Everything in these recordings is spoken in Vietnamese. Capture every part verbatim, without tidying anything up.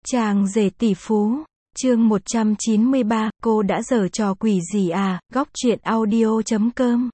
Chàng rể tỷ phú, chương một trăm chín mươi ba, cô đã giở trò quỷ gì à, góc truyện audio chấm com.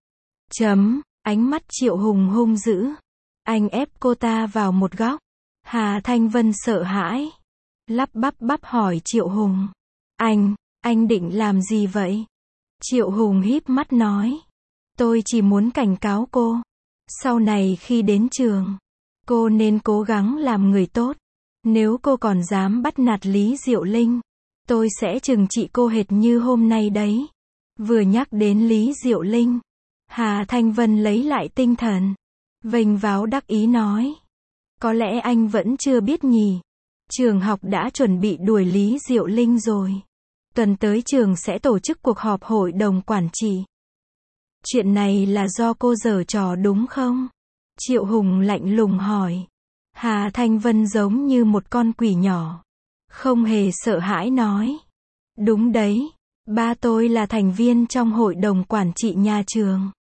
Chấm, ánh mắt Triệu Hùng hung dữ. Anh ép cô ta vào một góc. Hà Thanh Vân sợ hãi. Lắp bắp bắp hỏi Triệu Hùng. Anh, anh định làm gì vậy? Triệu Hùng híp mắt nói. Tôi chỉ muốn cảnh cáo cô. Sau này khi đến trường, cô nên cố gắng làm người tốt. Nếu cô còn dám bắt nạt Lý Diệu Linh, tôi sẽ trừng trị cô hệt như hôm nay đấy. Vừa nhắc đến Lý Diệu Linh, Hà Thanh Vân lấy lại tinh thần, vênh váo đắc ý nói. Có lẽ anh vẫn chưa biết nhỉ. Trường học đã chuẩn bị đuổi Lý Diệu Linh rồi. Tuần tới trường sẽ tổ chức cuộc họp hội đồng quản trị. Chuyện này là do cô giở trò đúng không? Triệu Hùng lạnh lùng hỏi. Hà Thanh Vân giống như một con quỷ nhỏ, không hề sợ hãi nói. Đúng đấy, ba tôi là thành viên trong hội đồng quản trị nhà trường.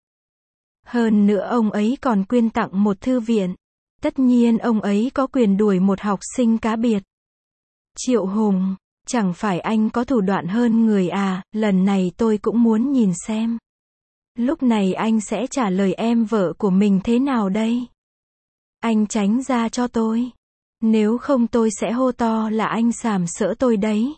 Hơn nữa ông ấy còn quyên tặng một thư viện. Tất nhiên ông ấy có quyền đuổi một học sinh cá biệt. Triệu Hùng, chẳng phải anh có thủ đoạn hơn người à, lần này tôi cũng muốn nhìn xem. Lúc này anh sẽ trả lời em vợ của mình thế nào đây? Anh tránh ra cho tôi. Nếu không tôi sẽ hô to là anh sàm sỡ tôi đấy.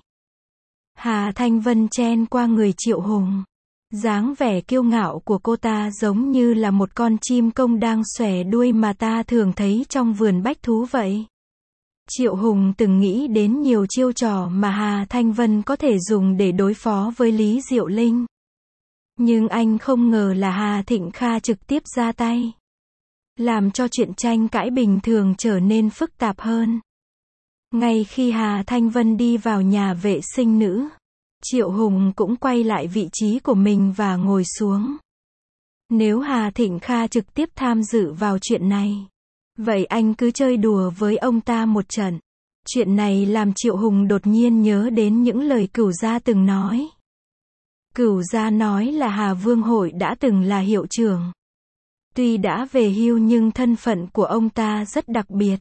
Hà Thanh Vân chen qua người Triệu Hùng. Dáng vẻ kiêu ngạo của cô ta giống như là một con chim công đang xòe đuôi mà ta thường thấy trong vườn bách thú vậy. Triệu Hùng từng nghĩ đến nhiều chiêu trò mà Hà Thanh Vân có thể dùng để đối phó với Lý Diệu Linh. Nhưng anh không ngờ là Hà Thịnh Kha trực tiếp ra tay, làm cho chuyện tranh cãi bình thường trở nên phức tạp hơn. Ngay khi Hà Thanh Vân đi vào nhà vệ sinh nữ, Triệu Hùng cũng quay lại vị trí của mình và ngồi xuống. Nếu Hà Thịnh Kha trực tiếp tham dự vào chuyện này, vậy anh cứ chơi đùa với ông ta một trận. Chuyện này làm Triệu Hùng đột nhiên nhớ đến những lời Cửu Gia từng nói. Cửu Gia nói là Hà Vương Hội đã từng là hiệu trưởng. Tuy đã về hưu nhưng thân phận của ông ta rất đặc biệt.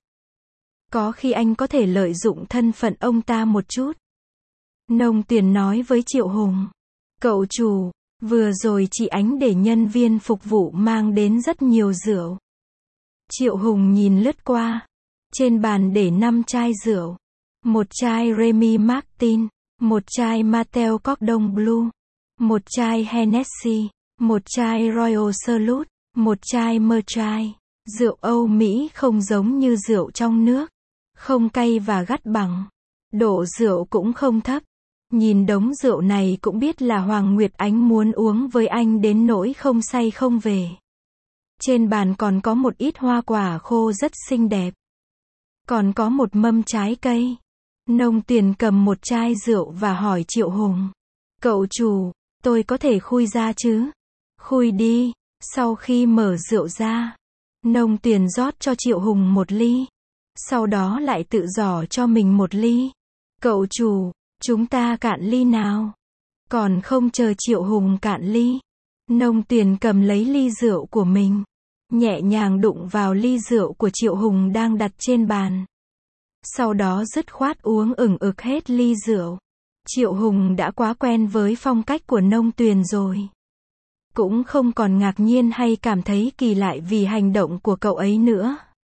Có khi anh có thể lợi dụng thân phận ông ta một chút. Nông Tuyền nói với Triệu Hùng. Cậu chủ, vừa rồi chị Ánh để nhân viên phục vụ mang đến rất nhiều rượu. Triệu Hùng nhìn lướt qua. Trên bàn để năm chai rượu. Một chai Remy Martin, một chai Mateo Cordon Bleu, một chai Hennessy, một chai Royal Salute, một chai Merchai. Rượu Âu Mỹ không giống như rượu trong nước. Không cay và gắt bằng. Độ rượu cũng không thấp. Nhìn đống rượu này cũng biết là Hoàng Nguyệt Ánh muốn uống với anh đến nỗi không say không về. Trên bàn còn có một ít hoa quả khô rất xinh đẹp. Còn có một mâm trái cây. Nông Tuyền cầm một chai rượu và hỏi Triệu Hùng. Cậu chủ, tôi có thể khui ra chứ? Khui đi. Sau khi mở rượu ra, Nông Tuyền rót cho Triệu Hùng một ly. Sau đó lại tự giỏ cho mình một ly. Cậu chủ, chúng ta cạn ly nào? Còn không chờ Triệu Hùng cạn ly, Nông Tuyền cầm lấy ly rượu của mình, nhẹ nhàng đụng vào ly rượu của Triệu Hùng đang đặt trên bàn. Sau đó dứt khoát uống ửng ực hết ly rượu. Triệu Hùng đã quá quen với phong cách của Nông Tuyền rồi. Cũng không còn ngạc nhiên hay cảm thấy kỳ lạ vì hành động của cậu ấy nữa.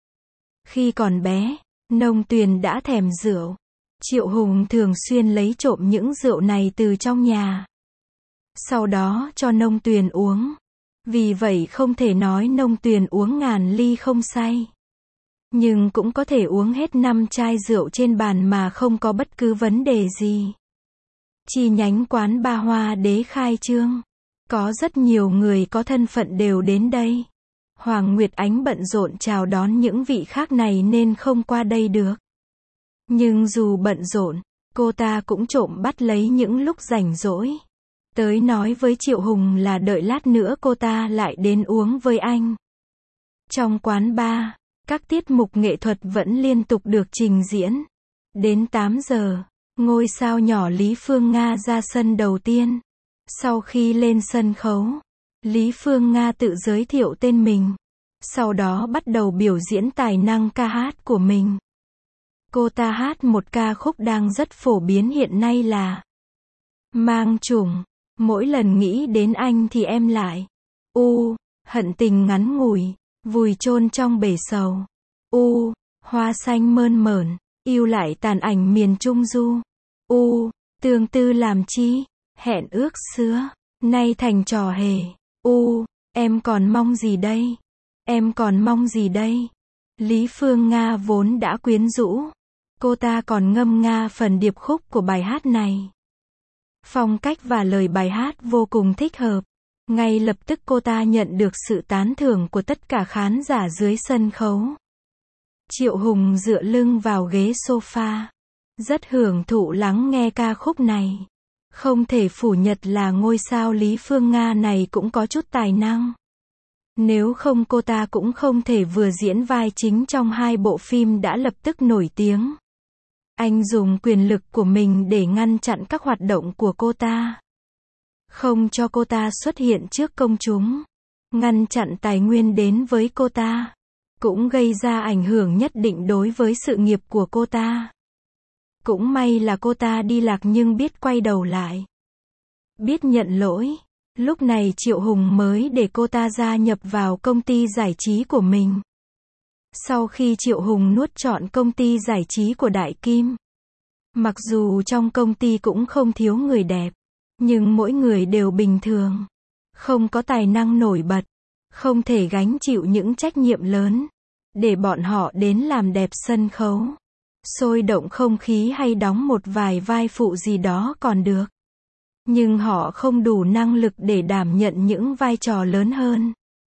Khi còn bé, Nông Tuyền đã thèm rượu. Triệu Hùng thường xuyên lấy trộm những rượu này từ trong nhà. Sau đó cho Nông Tuyền uống. Vì vậy không thể nói Nông Tuyền uống ngàn ly không say. Nhưng cũng có thể uống hết năm chai rượu trên bàn mà không có bất cứ vấn đề gì. Chi nhánh quán Ba Hoa Đế khai trương. Có rất nhiều người có thân phận đều đến đây. Hoàng Nguyệt Ánh bận rộn chào đón những vị khác này nên không qua đây được. Nhưng dù bận rộn, cô ta cũng trộm bắt lấy những lúc rảnh rỗi. Tới nói với Triệu Hùng là đợi lát nữa cô ta lại đến uống với anh. Trong quán bar, các tiết mục nghệ thuật vẫn liên tục được trình diễn. Đến tám giờ, ngôi sao nhỏ Lý Phương Nga ra sân đầu tiên. Sau khi lên sân khấu, Lý Phương Nga tự giới thiệu tên mình. Sau đó bắt đầu biểu diễn tài năng ca hát của mình. Cô ta hát một ca khúc đang rất phổ biến hiện nay là Mang Trùng. Mỗi lần nghĩ đến anh thì em lại u, hận tình ngắn ngủi, vùi chôn trong bể sầu. U, hoa xanh mơn mởn, yêu lại tàn ảnh miền Trung Du. U, tương tư làm chi, hẹn ước xưa, nay thành trò hề. U, em còn mong gì đây? Em còn mong gì đây? Lý Phương Nga vốn đã quyến rũ. Cô ta còn ngâm nga phần điệp khúc của bài hát này. Phong cách và lời bài hát vô cùng thích hợp. Ngay lập tức cô ta nhận được sự tán thưởng của tất cả khán giả dưới sân khấu. Triệu Hùng dựa lưng vào ghế sofa, rất hưởng thụ lắng nghe ca khúc này. Không thể phủ nhận là ngôi sao Lý Phương Nga này cũng có chút tài năng. Nếu không cô ta cũng không thể vừa diễn vai chính trong hai bộ phim đã lập tức nổi tiếng. Anh dùng quyền lực của mình để ngăn chặn các hoạt động của cô ta. Không cho cô ta xuất hiện trước công chúng. Ngăn chặn tài nguyên đến với cô ta. Cũng gây ra ảnh hưởng nhất định đối với sự nghiệp của cô ta. Cũng may là cô ta đi lạc nhưng biết quay đầu lại. Biết nhận lỗi. Lúc này Triệu Hùng mới để cô ta gia nhập vào công ty giải trí của mình. Sau khi Triệu Hùng nuốt trọn công ty giải trí của Đại Kim. Mặc dù trong công ty cũng không thiếu người đẹp. Nhưng mỗi người đều bình thường. Không có tài năng nổi bật. Không thể gánh chịu những trách nhiệm lớn. Để bọn họ đến làm đẹp sân khấu. Sôi động không khí hay đóng một vài vai phụ gì đó còn được. Nhưng họ không đủ năng lực để đảm nhận những vai trò lớn hơn.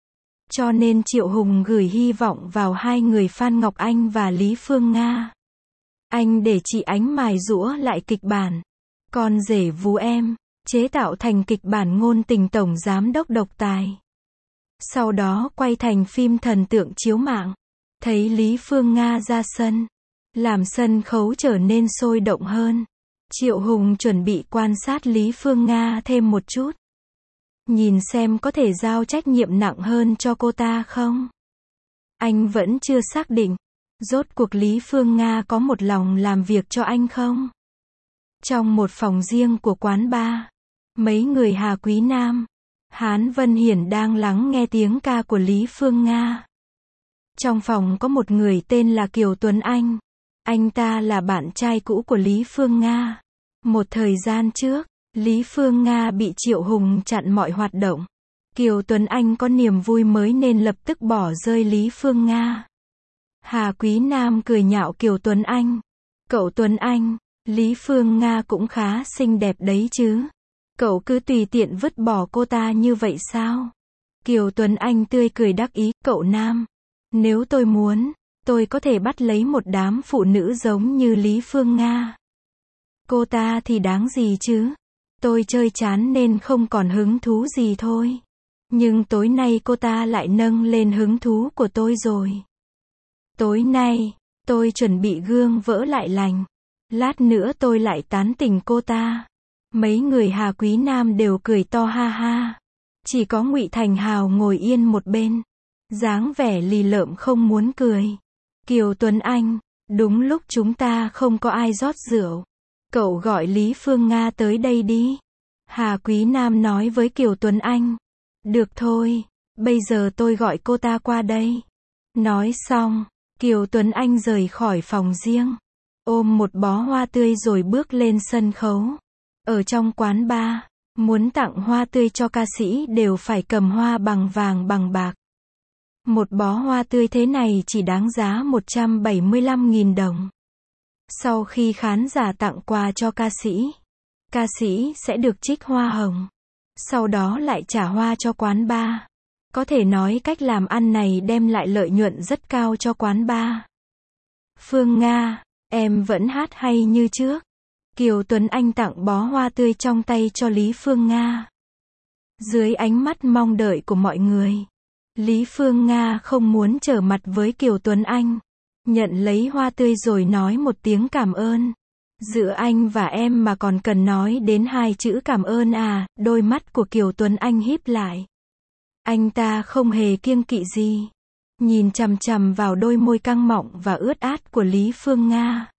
Cho nên Triệu Hùng gửi hy vọng vào hai người Phan Ngọc Anh và Lý Phương Nga. Anh để chị Ánh mài giũa lại kịch bản Con rể vú em, chế tạo thành kịch bản ngôn tình tổng giám đốc độc tài. Sau đó quay thành phim thần tượng chiếu mạng. Thấy Lý Phương Nga ra sân, làm sân khấu trở nên sôi động hơn. Triệu Hùng chuẩn bị quan sát Lý Phương Nga thêm một chút. Nhìn xem có thể giao trách nhiệm nặng hơn cho cô ta không? Anh vẫn chưa xác định. Rốt cuộc Lý Phương Nga có một lòng làm việc cho anh không? Trong một phòng riêng của quán bar, mấy người Hà Quý Nam, Hán Vân Hiển đang lắng nghe tiếng ca của Lý Phương Nga. Trong phòng có một người tên là Kiều Tuấn Anh. Anh ta là bạn trai cũ của Lý Phương Nga. Một thời gian trước, Lý Phương Nga bị Triệu Hùng chặn mọi hoạt động. Kiều Tuấn Anh có niềm vui mới nên lập tức bỏ rơi Lý Phương Nga. Hà Quý Nam cười nhạo Kiều Tuấn Anh. Cậu Tuấn Anh, Lý Phương Nga cũng khá xinh đẹp đấy chứ. Cậu cứ tùy tiện vứt bỏ cô ta như vậy sao? Kiều Tuấn Anh tươi cười đắc ý. Cậu Nam, nếu tôi muốn, tôi có thể bắt lấy một đám phụ nữ giống như Lý Phương Nga. Cô ta thì đáng gì chứ? Tôi chơi chán nên không còn hứng thú gì thôi. Nhưng tối nay cô ta lại nâng lên hứng thú của tôi rồi. Tối nay, tôi chuẩn bị gương vỡ lại lành. Lát nữa tôi lại tán tỉnh cô ta. Mấy người Hà Quý Nam đều cười to ha ha. Chỉ có Ngụy Thành Hào ngồi yên một bên. Dáng vẻ lì lợm không muốn cười. Kiều Tuấn Anh, đúng lúc chúng ta không có ai rót rượu. Cậu gọi Lý Phương Nga tới đây đi. Hà Quý Nam nói với Kiều Tuấn Anh. Được thôi, bây giờ tôi gọi cô ta qua đây. Nói xong, Kiều Tuấn Anh rời khỏi phòng riêng. Ôm một bó hoa tươi rồi bước lên sân khấu. Ở trong quán bar, muốn tặng hoa tươi cho ca sĩ đều phải cầm hoa bằng vàng bằng bạc. Một bó hoa tươi thế này chỉ đáng giá một trăm bảy mươi lăm nghìn đồng. Sau khi khán giả tặng quà cho ca sĩ, ca sĩ sẽ được trích hoa hồng. Sau đó lại trả hoa cho quán bar. Có thể nói cách làm ăn này đem lại lợi nhuận rất cao cho quán bar. Phương Nga, em vẫn hát hay như trước. Kiều Tuấn Anh tặng bó hoa tươi trong tay cho Lý Phương Nga. Dưới ánh mắt mong đợi của mọi người, Lý Phương Nga không muốn trở mặt với Kiều Tuấn Anh. Nhận lấy hoa tươi rồi nói một tiếng cảm ơn. Giữa anh và em mà còn cần nói đến hai chữ cảm ơn à? Đôi mắt của Kiều Tuấn Anh híp lại. Anh ta không hề kiêng kỵ gì. nhìn chằm chằm vào đôi môi căng mọng và ướt át của Lý Phương Nga.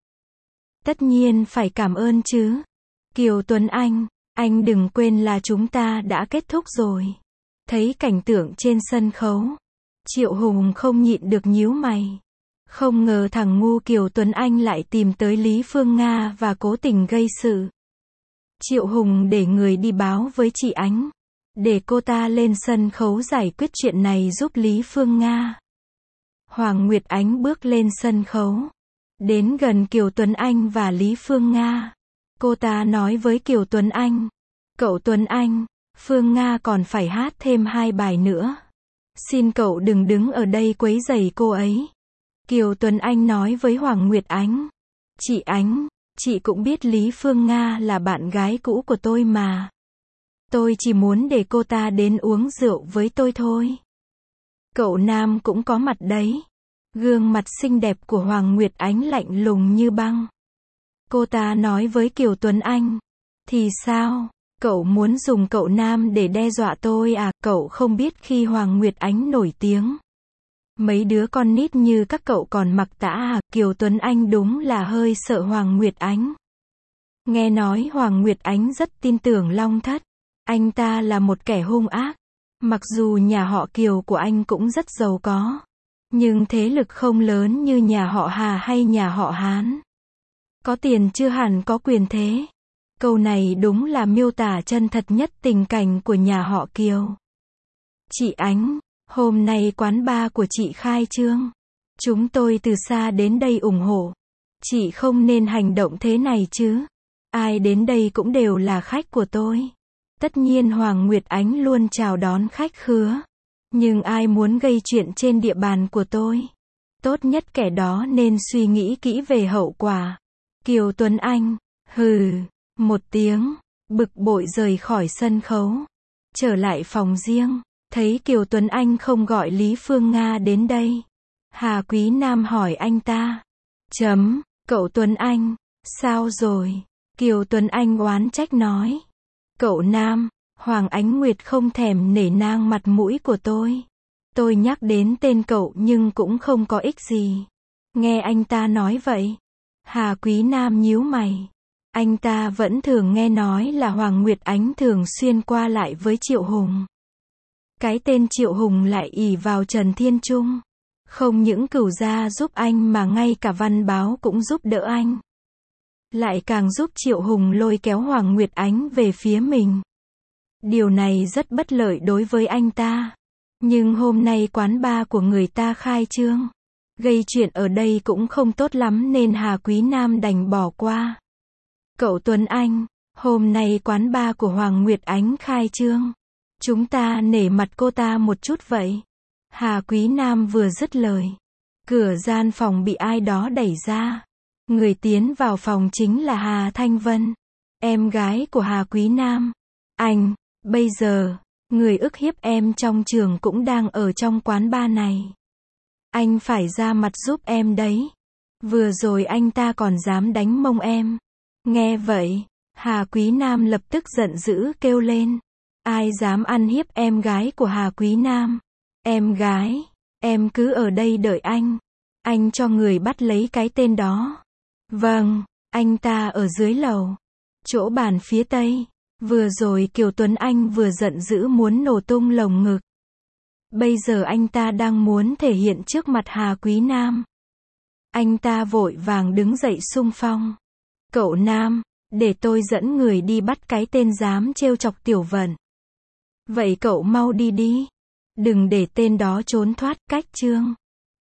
Tất nhiên phải cảm ơn chứ. Kiều Tuấn Anh, anh đừng quên là chúng ta đã kết thúc rồi. Thấy cảnh tượng trên sân khấu, Triệu Hùng không nhịn được nhíu mày. Không ngờ thằng ngu Kiều Tuấn Anh lại tìm tới Lý Phương Nga và cố tình gây sự. Triệu Hùng để người đi báo với chị Ánh, để cô ta lên sân khấu giải quyết chuyện này giúp Lý Phương Nga. Hoàng Nguyệt Ánh bước lên sân khấu, đến gần Kiều Tuấn Anh và Lý Phương Nga. Cô ta nói với Kiều Tuấn Anh, cậu Tuấn Anh, Phương Nga còn phải hát thêm hai bài nữa. Xin cậu đừng đứng ở đây quấy rầy cô ấy. Kiều Tuấn Anh nói với Hoàng Nguyệt Ánh, chị Ánh, chị cũng biết Lý Phương Nga là bạn gái cũ của tôi mà. Tôi chỉ muốn để cô ta đến uống rượu với tôi thôi. Cậu Nam cũng có mặt đấy. Gương mặt xinh đẹp của Hoàng Nguyệt Ánh lạnh lùng như băng. Cô ta nói với Kiều Tuấn Anh, thì sao, cậu muốn dùng cậu Nam để đe dọa tôi à? Cậu không biết khi Hoàng Nguyệt Ánh nổi tiếng, mấy đứa con nít như các cậu còn mặc tã à? Kiều Tuấn Anh đúng là hơi sợ Hoàng Nguyệt Ánh. Nghe nói Hoàng Nguyệt Ánh rất tin tưởng Long Thất. Anh ta là một kẻ hung ác. Mặc dù nhà họ Kiều của anh cũng rất giàu có, nhưng thế lực không lớn như nhà họ Hà hay nhà họ Hán. Có tiền chưa hẳn có quyền thế. Câu này đúng là miêu tả chân thật nhất tình cảnh của nhà họ Kiều. Chị Ánh, hôm nay quán bar của chị khai trương. Chúng tôi từ xa đến đây ủng hộ. Chị không nên hành động thế này chứ. Ai đến đây cũng đều là khách của tôi. Tất nhiên Hoàng Nguyệt Ánh luôn chào đón khách khứa. Nhưng ai muốn gây chuyện trên địa bàn của tôi, tốt nhất kẻ đó nên suy nghĩ kỹ về hậu quả. Kiều Tuấn Anh, hừ, một tiếng, bực bội rời khỏi sân khấu. Trở lại phòng riêng, thấy Kiều Tuấn Anh không gọi Lý Phương Nga đến đây. Hà Quý Nam hỏi anh ta. Chấm, cậu Tuấn Anh, sao rồi? Kiều Tuấn Anh oán trách nói. Cậu Nam, Hoàng Ánh Nguyệt không thèm nể nang mặt mũi của tôi. Tôi nhắc đến tên cậu nhưng cũng không có ích gì. Nghe anh ta nói vậy, Hà Quý Nam nhíu mày. Anh ta vẫn thường nghe nói là Hoàng Nguyệt Ánh thường xuyên qua lại với Triệu Hùng. Cái tên Triệu Hùng lại ỷ vào Trần Thiên Trung. Không những cửu gia giúp anh mà ngay cả văn báo cũng giúp đỡ anh. Lại càng giúp Triệu Hùng lôi kéo Hoàng Nguyệt Ánh về phía mình. Điều này rất bất lợi đối với anh ta. Nhưng hôm nay quán bar của người ta khai trương. Gây chuyện ở đây cũng không tốt lắm nên Hà Quý Nam đành bỏ qua. Cậu Tuấn Anh, hôm nay quán bar của Hoàng Nguyệt Ánh khai trương. Chúng ta nể mặt cô ta một chút vậy. Hà Quý Nam vừa dứt lời, cửa gian phòng bị ai đó đẩy ra. Người tiến vào phòng chính là Hà Thanh Vân, em gái của Hà Quý Nam. Anh, bây giờ, người ức hiếp em trong trường cũng đang ở trong quán bar này. Anh phải ra mặt giúp em đấy. Vừa rồi anh ta còn dám đánh mông em. Nghe vậy, Hà Quý Nam lập tức giận dữ kêu lên. Ai dám ăn hiếp em gái của Hà Quý Nam? Em gái, em cứ ở đây đợi anh. Anh cho người bắt lấy cái tên đó. Vâng, anh ta ở dưới lầu, chỗ bàn phía tây. Vừa rồi Kiều Tuấn Anh vừa giận dữ muốn nổ tung lồng ngực. Bây giờ anh ta đang muốn thể hiện trước mặt Hà Quý Nam. Anh ta vội vàng đứng dậy xung phong. Cậu Nam, để tôi dẫn người đi bắt cái tên dám trêu chọc Tiểu Vận. Vậy cậu mau đi đi. Đừng để tên đó trốn thoát cách chương.